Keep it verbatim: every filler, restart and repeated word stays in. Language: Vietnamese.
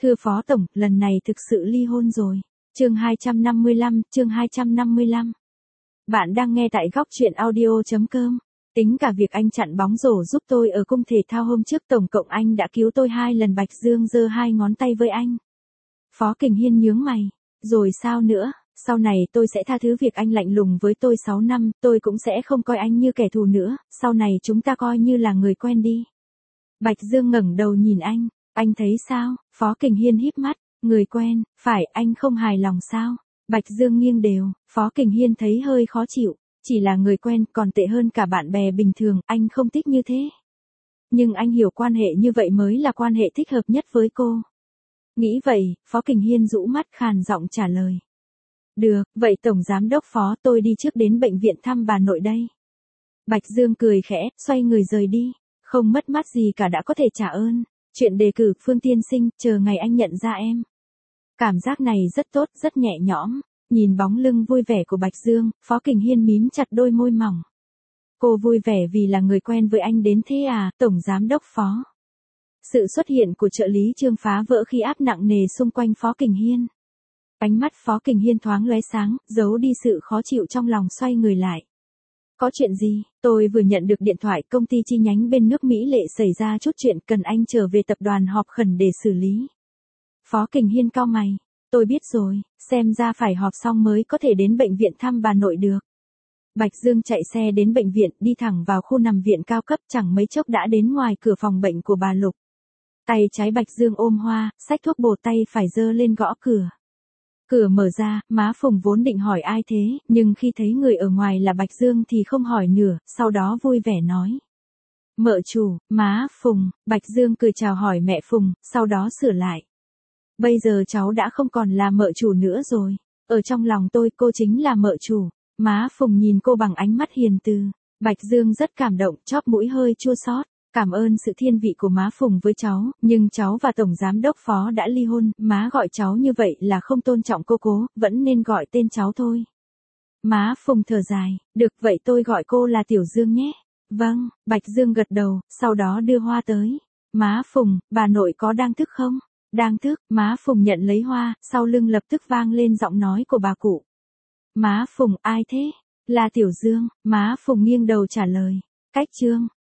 Thưa Phó Tổng, lần này thực sự ly hôn rồi. Chương hai trăm năm mươi lăm, chương hai trăm năm mươi lăm. Bạn đang nghe tại góc truyện audio chấm com. Tính cả việc anh chặn bóng rổ giúp tôi ở cung thể thao hôm trước, tổng cộng anh đã cứu tôi hai lần. Bạch Dương giơ hai ngón tay với anh. Phó Kình Hiên nhướng mày. Rồi sao nữa? Sau này tôi sẽ tha thứ việc anh lạnh lùng với tôi sáu năm, tôi cũng sẽ không coi anh như kẻ thù nữa, sau này chúng ta coi như là người quen đi. Bạch Dương ngẩng đầu nhìn anh. Anh thấy sao? Phó Kình Hiên híp mắt. Người quen, phải, anh không hài lòng sao? Bạch Dương nghiêng đều. Phó Kình Hiên thấy hơi khó chịu. Chỉ là người quen, còn tệ hơn cả bạn bè bình thường, anh không thích như thế. Nhưng anh hiểu quan hệ như vậy mới là quan hệ thích hợp nhất với cô. Nghĩ vậy, Phó Kình Hiên rũ mắt khàn giọng trả lời. Được, vậy Tổng Giám đốc Phó, tôi đi trước đến bệnh viện thăm bà nội đây. Bạch Dương cười khẽ, xoay người rời đi. Không mất mát gì cả, đã có thể trả ơn. Chuyện đề cử Phương tiên sinh, chờ ngày anh nhận ra em. Cảm giác này rất tốt, rất nhẹ nhõm. Nhìn bóng lưng vui vẻ của Bạch Dương, Phó Kình Hiên mím chặt đôi môi mỏng. Cô vui vẻ vì là người quen với anh đến thế à, Tổng Giám đốc Phó. Sự xuất hiện của trợ lý Trương phá vỡ khí áp nặng nề xung quanh Phó Kình Hiên. Ánh mắt Phó Kình Hiên thoáng lóe sáng, giấu đi sự khó chịu trong lòng, xoay người lại. Có chuyện gì? Tôi vừa nhận được điện thoại, công ty chi nhánh bên nước Mỹ Lệ xảy ra chút chuyện, cần anh trở về tập đoàn họp khẩn để xử lý. Phó Kình Hiên cau mày. Tôi biết rồi, xem ra phải họp xong mới có thể đến bệnh viện thăm bà nội được. Bạch Dương chạy xe đến bệnh viện, đi thẳng vào khu nằm viện cao cấp, chẳng mấy chốc đã đến ngoài cửa phòng bệnh của bà Lục. Tay trái Bạch Dương ôm hoa, xách thuốc bột, tay phải giơ lên gõ cửa. Cửa mở ra, má Phùng vốn định hỏi ai thế, nhưng khi thấy người ở ngoài là Bạch Dương thì không hỏi nữa, sau đó vui vẻ nói. Mợ chủ, má Phùng. Bạch Dương cười chào hỏi mẹ Phùng, sau đó sửa lại. Bây giờ cháu đã không còn là mợ chủ nữa rồi. Ở trong lòng tôi, cô chính là mợ chủ. Má Phùng nhìn cô bằng ánh mắt hiền từ. Bạch Dương rất cảm động, chóp mũi hơi chua xót. Cảm ơn sự thiên vị của má Phùng với cháu, nhưng cháu và Tổng Giám đốc Phó đã ly hôn, má gọi cháu như vậy là không tôn trọng cô cố, vẫn nên gọi tên cháu thôi. Má Phùng thở dài, được, vậy tôi gọi cô là Tiểu Dương nhé. Vâng, Bạch Dương gật đầu, sau đó đưa hoa tới. Má Phùng, bà nội có đang thức không? Đang thức. Má Phùng nhận lấy hoa, sau lưng lập tức vang lên giọng nói của bà cụ. Má Phùng, ai thế? Là Tiểu Dương. Má Phùng nghiêng đầu trả lời. Cách Trương.